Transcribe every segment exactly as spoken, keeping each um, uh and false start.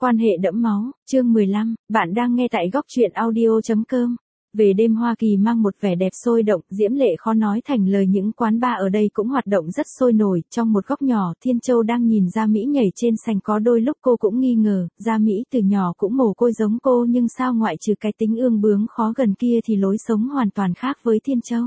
Quan hệ đẫm máu, chương mười lăm, bạn đang nghe tại góc truyện audio chấm com. Về đêm Hoa Kỳ mang một vẻ đẹp sôi động, diễm lệ khó nói thành lời, những quán bar ở đây cũng hoạt động rất sôi nổi. Trong một góc nhỏ, Thiên Châu đang nhìn Gia Mỹ nhảy trên sành, có đôi lúc cô cũng nghi ngờ, Gia Mỹ từ nhỏ cũng mồ côi giống cô nhưng sao ngoại trừ cái tính ương bướng khó gần kia thì lối sống hoàn toàn khác với Thiên Châu.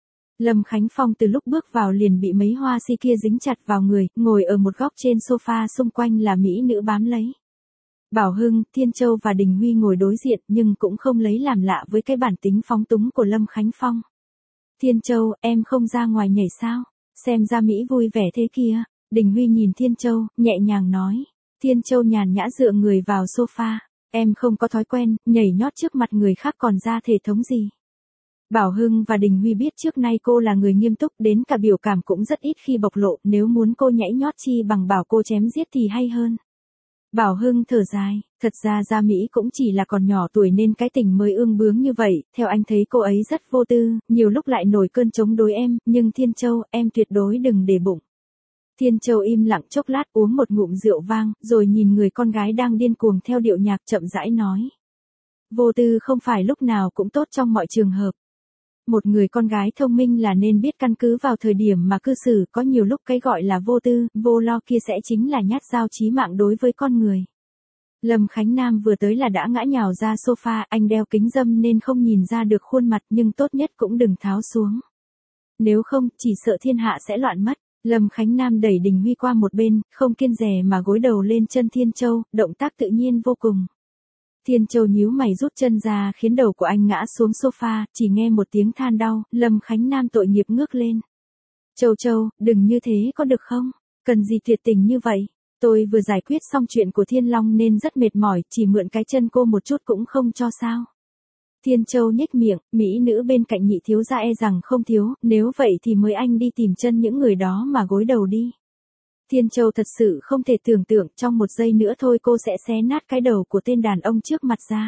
Lâm Khánh Phong từ lúc bước vào liền bị mấy hoa si kia dính chặt vào người, ngồi ở một góc trên sofa, xung quanh là mỹ nữ bám lấy. Bảo Hưng, Thiên Châu và Đình Huy ngồi đối diện nhưng cũng không lấy làm lạ với cái bản tính phóng túng của Lâm Khánh Phong. Thiên Châu, em không ra ngoài nhảy sao? Xem Gia Mỹ vui vẻ thế kia. Đình Huy nhìn Thiên Châu, nhẹ nhàng nói. Thiên Châu nhàn nhã dựa người vào sofa. Em không có thói quen, nhảy nhót trước mặt người khác còn ra thể thống gì. Bảo Hưng và Đình Huy biết trước nay cô là người nghiêm túc, đến cả biểu cảm cũng rất ít khi bộc lộ, nếu muốn cô nhảy nhót chi bằng bảo cô chém giết thì hay hơn. Bảo Hưng thở dài, thật ra Gia Mỹ cũng chỉ là còn nhỏ tuổi nên cái tình mới ương bướng như vậy, theo anh thấy cô ấy rất vô tư, nhiều lúc lại nổi cơn chống đối em, nhưng Thiên Châu, em tuyệt đối đừng để bụng. Thiên Châu im lặng chốc lát, uống một ngụm rượu vang, rồi nhìn người con gái đang điên cuồng theo điệu nhạc, chậm rãi nói. Vô tư không phải lúc nào cũng tốt trong mọi trường hợp. Một người con gái thông minh là nên biết căn cứ vào thời điểm mà cư xử, có nhiều lúc cái gọi là vô tư, vô lo kia sẽ chính là nhát dao chí mạng đối với con người. Lâm Khánh Nam vừa tới là đã ngã nhào ra sofa, anh đeo kính râm nên không nhìn ra được khuôn mặt nhưng tốt nhất cũng đừng tháo xuống. Nếu không, chỉ sợ thiên hạ sẽ loạn mất. Lâm Khánh Nam đẩy Đình Huy qua một bên, không kiêng dè mà gối đầu lên chân Thiên Châu, động tác tự nhiên vô cùng. Thiên Châu nhíu mày rút chân ra khiến đầu của anh ngã xuống sofa, chỉ nghe một tiếng than đau, Lâm Khánh Nam tội nghiệp ngước lên. Châu Châu, đừng như thế có được không? Cần gì tuyệt tình như vậy? Tôi vừa giải quyết xong chuyện của Thiên Long nên rất mệt mỏi, chỉ mượn cái chân cô một chút cũng không cho sao? Thiên Châu nhếch miệng, mỹ nữ bên cạnh Nhị thiếu gia e rằng không thiếu, nếu vậy thì mời anh đi tìm chân những người đó mà gối đầu đi. Thiên Châu thật sự không thể tưởng tượng trong một giây nữa thôi cô sẽ xé nát cái đầu của tên đàn ông trước mặt ra.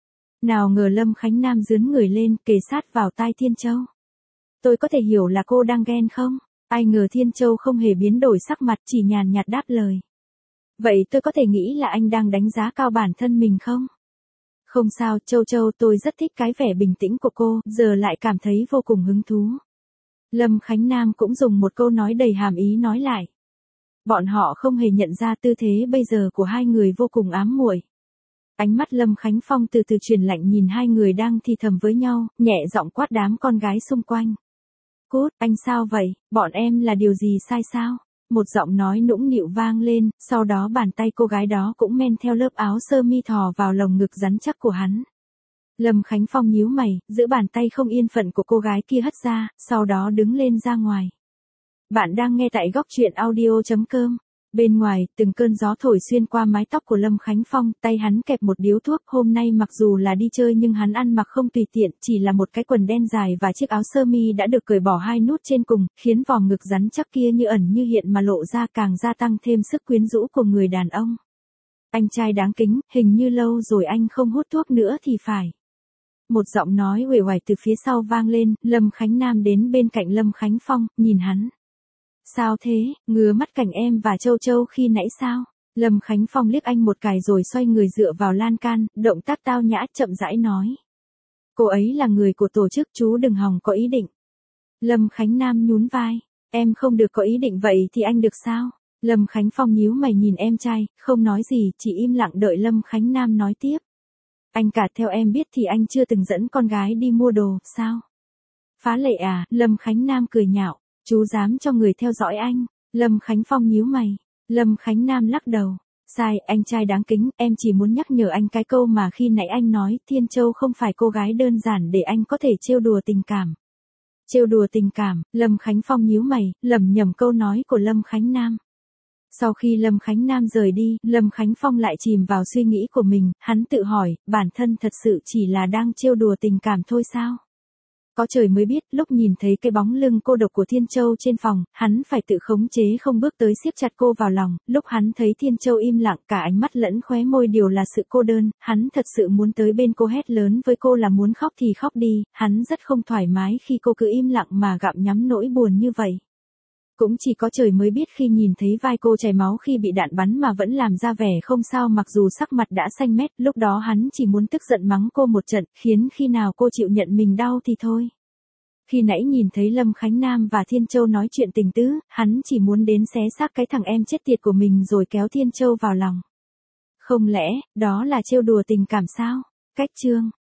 Nào ngờ Lâm Khánh Nam dướn người lên, kề sát vào tai Thiên Châu. Tôi có thể hiểu là cô đang ghen không? Ai ngờ Thiên Châu không hề biến đổi sắc mặt, chỉ nhàn nhạt đáp lời. Vậy tôi có thể nghĩ là anh đang đánh giá cao bản thân mình không? Không sao, Châu Châu, tôi rất thích cái vẻ bình tĩnh của cô, giờ lại cảm thấy vô cùng hứng thú. Lâm Khánh Nam cũng dùng một câu nói đầy hàm ý nói lại. Bọn họ không hề nhận ra tư thế bây giờ của hai người vô cùng ám muội. Ánh mắt Lâm Khánh Phong từ từ chuyển lạnh nhìn hai người đang thì thầm với nhau, nhẹ giọng quát đám con gái xung quanh. Cút, anh sao vậy, bọn em là điều gì sai sao? Một giọng nói nũng nịu vang lên, sau đó bàn tay cô gái đó cũng men theo lớp áo sơ mi thò vào lồng ngực rắn chắc của hắn. Lâm Khánh Phong nhíu mày, giữ bàn tay không yên phận của cô gái kia hất ra, sau đó đứng lên ra ngoài. Bạn đang nghe tại góc truyện audio chấm com. Bên ngoài, từng cơn gió thổi xuyên qua mái tóc của Lâm Khánh Phong, tay hắn kẹp một điếu thuốc, hôm nay mặc dù là đi chơi nhưng hắn ăn mặc không tùy tiện, chỉ là một cái quần đen dài và chiếc áo sơ mi đã được cởi bỏ hai nút trên cùng, khiến vòng ngực rắn chắc kia như ẩn như hiện mà lộ ra, càng gia tăng thêm sức quyến rũ của người đàn ông. Anh trai đáng kính, hình như lâu rồi anh không hút thuốc nữa thì phải. Một giọng nói uể oải từ phía sau vang lên, Lâm Khánh Nam đến bên cạnh Lâm Khánh Phong, nhìn hắn. Sao thế, ngứa mắt cảnh em và Châu Châu khi nãy sao? Lâm Khánh Phong liếc anh một cái rồi xoay người dựa vào lan can, động tác tao nhã chậm rãi nói. Cô ấy là người của tổ chức, chú đừng hòng có ý định. Lâm Khánh Nam nhún vai, em không được có ý định vậy thì anh được sao? Lâm Khánh Phong nhíu mày nhìn em trai, không nói gì, chỉ im lặng đợi Lâm Khánh Nam nói tiếp. Anh cả, theo em biết thì anh chưa từng dẫn con gái đi mua đồ, sao? Phá lệ à? Lâm Khánh Nam cười nhạo. Chú dám cho người theo dõi anh? Lâm Khánh Phong nhíu mày. Lâm Khánh Nam lắc đầu. Sai, anh trai đáng kính, em chỉ muốn nhắc nhở anh cái câu mà khi nãy anh nói, Thiên Châu không phải cô gái đơn giản để anh có thể trêu đùa tình cảm. Trêu đùa tình cảm, Lâm Khánh Phong nhíu mày, lẩm nhẩm câu nói của Lâm Khánh Nam. Sau khi Lâm Khánh Nam rời đi, Lâm Khánh Phong lại chìm vào suy nghĩ của mình, hắn tự hỏi, bản thân thật sự chỉ là đang trêu đùa tình cảm thôi sao? Có trời mới biết, lúc nhìn thấy cái bóng lưng cô độc của Thiên Châu trên phòng, hắn phải tự khống chế không bước tới siết chặt cô vào lòng, lúc hắn thấy Thiên Châu im lặng cả ánh mắt lẫn khóe môi đều là sự cô đơn, hắn thật sự muốn tới bên cô hét lớn với cô là muốn khóc thì khóc đi, hắn rất không thoải mái khi cô cứ im lặng mà gặm nhắm nỗi buồn như vậy. Cũng chỉ có trời mới biết khi nhìn thấy vai cô chảy máu khi bị đạn bắn mà vẫn làm ra vẻ không sao mặc dù sắc mặt đã xanh mét, lúc đó hắn chỉ muốn tức giận mắng cô một trận, khiến khi nào cô chịu nhận mình đau thì thôi. Khi nãy nhìn thấy Lâm Khánh Nam và Thiên Châu nói chuyện tình tứ, hắn chỉ muốn đến xé xác cái thằng em chết tiệt của mình rồi kéo Thiên Châu vào lòng. Không lẽ, đó là trêu đùa tình cảm sao? Cách chương